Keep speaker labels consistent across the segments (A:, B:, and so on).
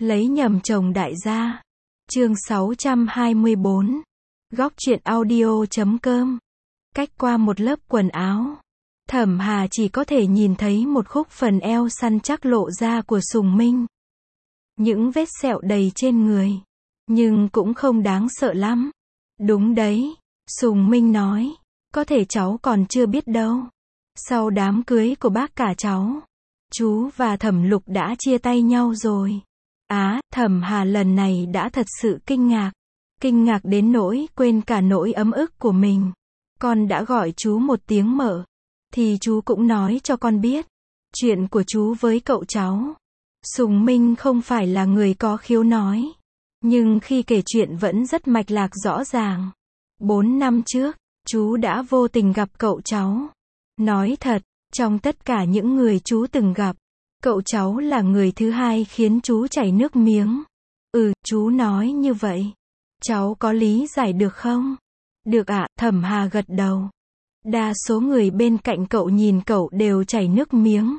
A: Lấy nhầm chồng đại gia. Chương 624. Góc truyện audio.com. Cách qua một lớp quần áo, Thẩm Hà chỉ có thể nhìn thấy một khúc phần eo săn chắc lộ ra của Sùng Minh. Những vết sẹo đầy trên người, nhưng cũng không đáng sợ lắm. Đúng đấy, Sùng Minh nói, có thể cháu còn chưa biết đâu. Sau đám cưới của bác cả cháu, chú và Thẩm Lục đã chia tay nhau rồi. Thẩm Hà lần này đã thật sự kinh ngạc đến nỗi quên cả nỗi ấm ức của mình. Con đã gọi chú một tiếng mợ, thì chú cũng nói cho con biết chuyện của chú với cậu cháu. Sùng Minh không phải là người có khiếu nói, nhưng khi kể chuyện vẫn rất mạch lạc rõ ràng. 4 năm trước, chú đã vô tình gặp cậu cháu. Nói thật, trong tất cả những người chú từng gặp, cậu cháu là người thứ hai khiến chú chảy nước miếng. Chú nói như vậy. Cháu có lý giải được không? Được ạ, Thẩm Hà gật đầu. Đa số người bên cạnh cậu nhìn cậu đều chảy nước miếng.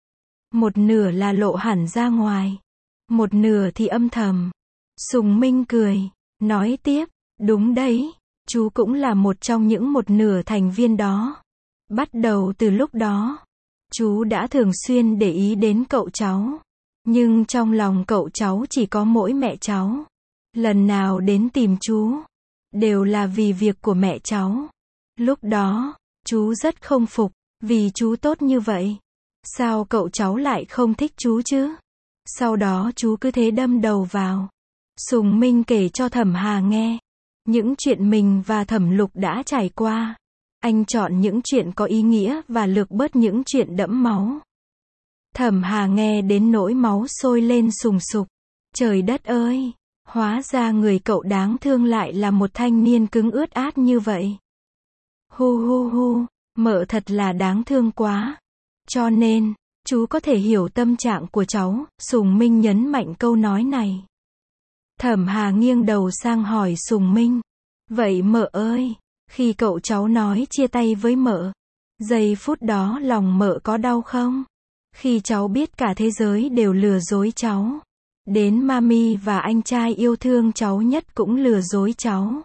A: Một nửa là lộ hẳn ra ngoài, một nửa thì âm thầm. Sùng Minh cười, nói tiếp, đúng đấy, chú cũng là một trong những một nửa thành viên đó. Bắt đầu từ lúc đó, chú đã thường xuyên để ý đến cậu cháu. Nhưng trong lòng cậu cháu chỉ có mỗi mẹ cháu. Lần nào đến tìm chú, đều là vì việc của mẹ cháu. Lúc đó, chú rất không phục, vì chú tốt như vậy. Sao cậu cháu lại không thích chú chứ? Sau đó chú cứ thế đâm đầu vào. Sùng Minh kể cho Thẩm Hà nghe những chuyện mình và Thẩm Lục đã trải qua. Anh chọn những chuyện có ý nghĩa và lược bớt những chuyện đẫm máu. Thẩm Hà nghe đến nỗi máu sôi lên sùng sục. Trời đất ơi, hóa ra người cậu đáng thương lại là một thanh niên cứng ướt át như vậy. Hu, mợ thật là đáng thương quá. Cho nên, chú có thể hiểu tâm trạng của cháu, Sùng Minh nhấn mạnh câu nói này. Thẩm Hà nghiêng đầu sang hỏi Sùng Minh. Vậy mợ ơi, khi cậu cháu nói chia tay với mợ, giây phút đó lòng mợ có đau không? Khi cháu biết cả thế giới đều lừa dối cháu, đến mami và anh trai yêu thương cháu nhất cũng lừa dối cháu.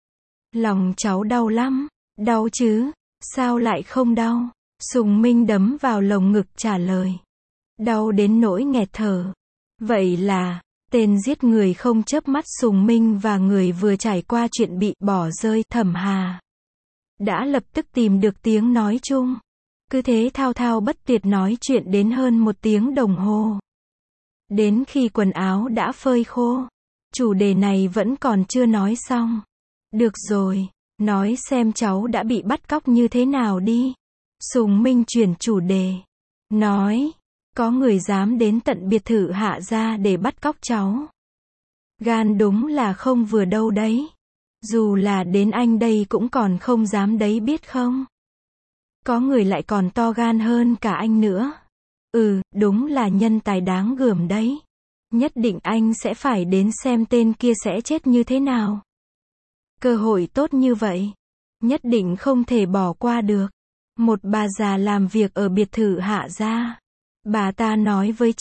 A: Lòng cháu đau lắm. Đau chứ, sao lại không đau? Sùng Minh đấm vào lồng ngực trả lời. Đau đến nỗi nghẹt thở. Vậy là, tên giết người không chớp mắt Sùng Minh và người vừa trải qua chuyện bị bỏ rơi Thẩm Hà đã lập tức tìm được tiếng nói chung. Cứ thế thao thao bất tuyệt nói chuyện đến hơn 1 tiếng đồng hồ. Đến khi quần áo đã phơi khô, chủ đề này vẫn còn chưa nói xong. Được rồi, nói xem cháu đã bị bắt cóc như thế nào đi. Sùng Minh chuyển chủ đề. Nói, có người dám đến tận biệt thự Hạ gia để bắt cóc cháu. Gan đúng là không vừa đâu đấy. Dù là đến anh đây cũng còn không dám đấy biết không? Có người lại còn to gan hơn cả anh nữa. Đúng là nhân tài đáng gờm đấy. Nhất định anh sẽ phải đến xem tên kia sẽ chết như thế nào. Cơ hội tốt như vậy, nhất định không thể bỏ qua được. Một bà già làm việc ở biệt thự Hạ gia. Bà ta nói với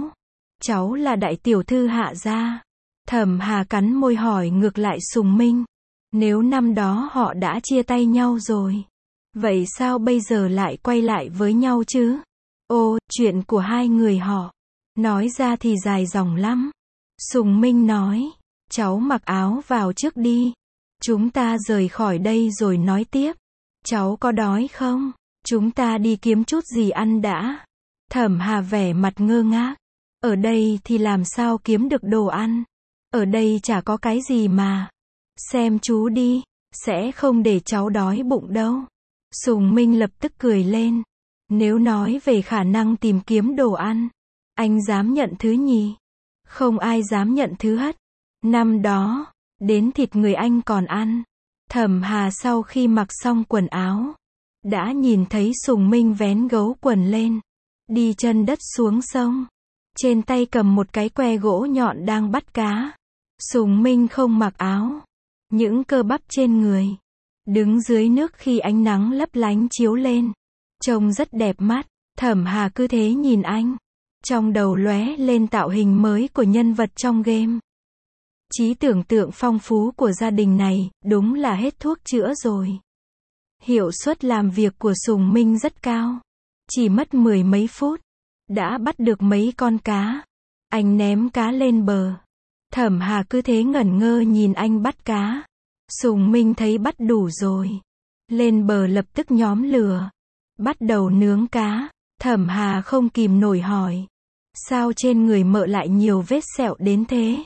A: cháu là đại tiểu thư Hạ gia. Thẩm Hà cắn môi hỏi ngược lại Sùng Minh. Nếu năm đó họ đã chia tay nhau rồi, vậy sao bây giờ lại quay lại với nhau chứ? Chuyện của hai người họ, nói ra thì dài dòng lắm. Sùng Minh nói, cháu mặc áo vào trước đi. Chúng ta rời khỏi đây rồi nói tiếp. Cháu có đói không? Chúng ta đi kiếm chút gì ăn đã. Thẩm Hà vẻ mặt ngơ ngác. Ở đây thì làm sao kiếm được đồ ăn? Ở đây chả có cái gì mà. Xem chú đi, sẽ không để cháu đói bụng đâu. Sùng Minh lập tức cười lên. Nếu nói về khả năng tìm kiếm đồ ăn, anh dám nhận thứ nhì. Không ai dám nhận thứ hất. Năm đó, đến thịt người anh còn ăn. Thẩm Hà sau khi mặc xong quần áo, đã nhìn thấy Sùng Minh vén gấu quần lên, đi chân đất xuống sông. Trên tay cầm một cái que gỗ nhọn đang bắt cá. Sùng Minh không mặc áo. Những cơ bắp trên người, đứng dưới nước khi ánh nắng lấp lánh chiếu lên, trông rất đẹp mắt. Thẩm Hà cứ thế nhìn anh. Trong đầu lóe lên tạo hình mới của nhân vật trong game. Trí tưởng tượng phong phú của gia đình này, đúng là hết thuốc chữa rồi. Hiệu suất làm việc của Sùng Minh rất cao. Chỉ mất 10 mấy phút, đã bắt được mấy con cá. Anh ném cá lên bờ. Thẩm Hà cứ thế ngẩn ngơ nhìn anh bắt cá. Sùng Minh thấy bắt đủ rồi. Lên bờ lập tức nhóm lửa. Bắt đầu nướng cá. Thẩm Hà không kìm nổi hỏi. Sao trên người mợ lại nhiều vết sẹo đến thế?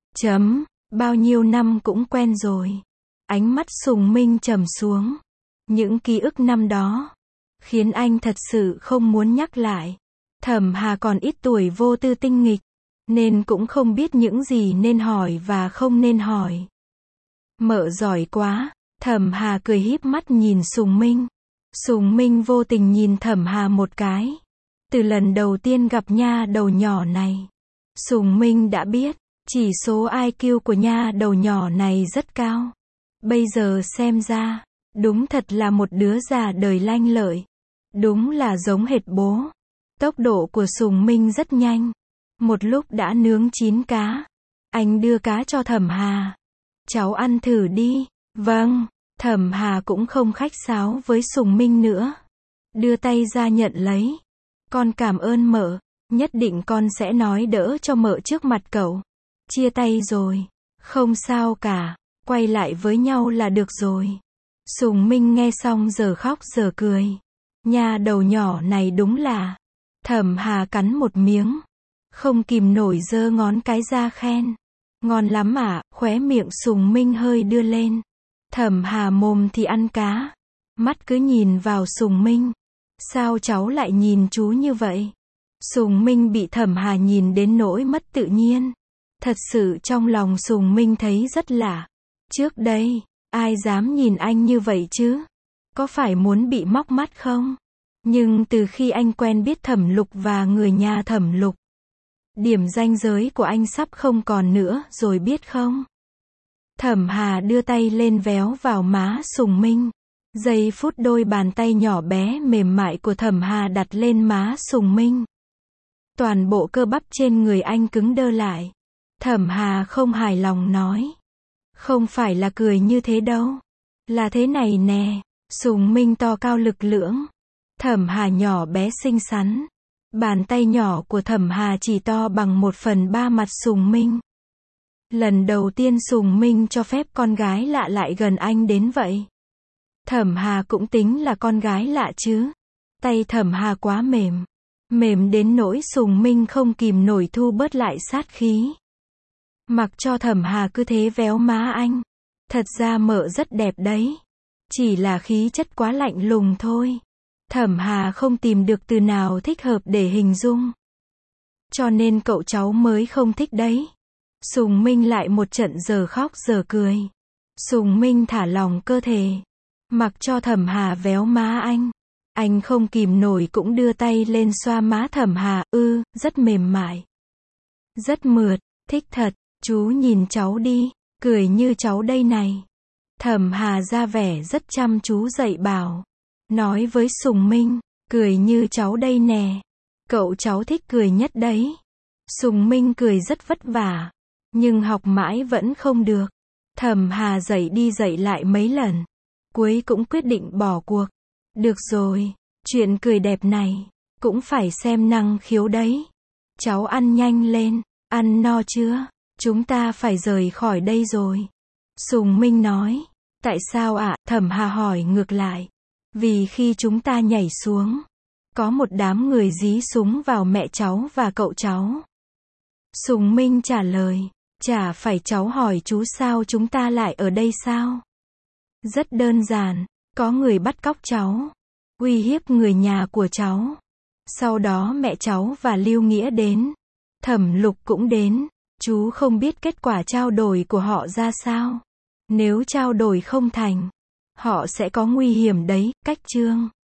A: Bao nhiêu năm cũng quen rồi. Ánh mắt Sùng Minh trầm xuống. Những ký ức năm đó khiến anh thật sự không muốn nhắc lại. Thẩm Hà còn ít tuổi vô tư tinh nghịch, nên cũng không biết những gì nên hỏi và không nên hỏi. Mợ giỏi quá. Thẩm Hà cười híp mắt nhìn Sùng Minh. Sùng Minh vô tình nhìn Thẩm Hà một cái. Từ lần đầu tiên gặp nha đầu nhỏ này, Sùng Minh đã biết, chỉ số IQ của nha đầu nhỏ này rất cao. Bây giờ xem ra, đúng thật là một đứa già đời lanh lợi. Đúng là giống hệt bố. Tốc độ của Sùng Minh rất nhanh. Một lúc đã nướng 9 cá. Anh đưa cá cho Thẩm Hà. Cháu ăn thử đi. Vâng. Thẩm Hà cũng không khách sáo với Sùng Minh nữa. Đưa tay ra nhận lấy. Con cảm ơn mợ. Nhất định con sẽ nói đỡ cho mợ trước mặt cậu. Chia tay rồi. Không sao cả. Quay lại với nhau là được rồi. Sùng Minh nghe xong giờ khóc giờ cười. Nha đầu nhỏ này đúng là. Thẩm Hà cắn một miếng. Không kìm nổi giơ ngón cái ra khen. Ngon lắm ạ. Khóe miệng Sùng Minh hơi đưa lên. Thẩm Hà mồm thì ăn cá. Mắt cứ nhìn vào Sùng Minh. Sao cháu lại nhìn chú như vậy? Sùng Minh bị Thẩm Hà nhìn đến nỗi mất tự nhiên. Thật sự trong lòng Sùng Minh thấy rất lạ. Trước đây, ai dám nhìn anh như vậy chứ? Có phải muốn bị móc mắt không? Nhưng từ khi anh quen biết Thẩm Lục và người nhà Thẩm Lục, điểm ranh giới của anh sắp không còn nữa rồi biết không? Thẩm Hà đưa tay lên véo vào má Sùng Minh. Giây phút đôi bàn tay nhỏ bé mềm mại của Thẩm Hà đặt lên má Sùng Minh. Toàn bộ cơ bắp trên người anh cứng đơ lại. Thẩm Hà không hài lòng nói. Không phải là cười như thế đâu. Là thế này nè. Sùng Minh to cao lực lưỡng. Thẩm Hà nhỏ bé xinh xắn. Bàn tay nhỏ của Thẩm Hà chỉ to bằng 1/3 mặt Sùng Minh. Lần đầu tiên Sùng Minh cho phép con gái lạ lại gần anh đến vậy. Thẩm Hà cũng tính là con gái lạ chứ. Tay Thẩm Hà quá mềm. Mềm đến nỗi Sùng Minh không kìm nổi thu bớt lại sát khí. Mặc cho Thẩm Hà cứ thế véo má anh. Thật ra mợ rất đẹp đấy. Chỉ là khí chất quá lạnh lùng thôi. Thẩm Hà không tìm được từ nào thích hợp để hình dung. Cho nên cậu cháu mới không thích đấy. Sùng Minh lại một trận giờ khóc giờ cười. Sùng Minh thả lỏng cơ thể. Mặc cho Thẩm Hà véo má anh. Anh không kìm nổi cũng đưa tay lên xoa má Thẩm Hà. Rất mềm mại. Rất mượt, thích thật. Chú nhìn cháu đi, cười như cháu đây này. Thẩm Hà ra vẻ rất chăm chú dạy bảo. Nói với Sùng Minh, cười như cháu đây nè. Cậu cháu thích cười nhất đấy. Sùng Minh cười rất vất vả. Nhưng học mãi vẫn không được. Thẩm Hà dạy đi dạy lại mấy lần. Cuối cũng quyết định bỏ cuộc. Được rồi, chuyện cười đẹp này, cũng phải xem năng khiếu đấy. Cháu ăn nhanh lên, ăn no chưa? Chúng ta phải rời khỏi đây rồi. Sùng Minh nói. Tại sao ạ? Thẩm Hà hỏi ngược lại. Vì khi chúng ta nhảy xuống, có một đám người dí súng vào mẹ cháu và cậu cháu. Sùng Minh trả lời. Chả phải cháu hỏi chú sao chúng ta lại ở đây sao? Rất đơn giản, có người bắt cóc cháu, uy hiếp người nhà của cháu. Sau đó mẹ cháu và Lưu Nghĩa đến. Thẩm Lục cũng đến. Chú không biết kết quả trao đổi của họ ra sao. Nếu trao đổi không thành, họ sẽ có nguy hiểm đấy. Cách chương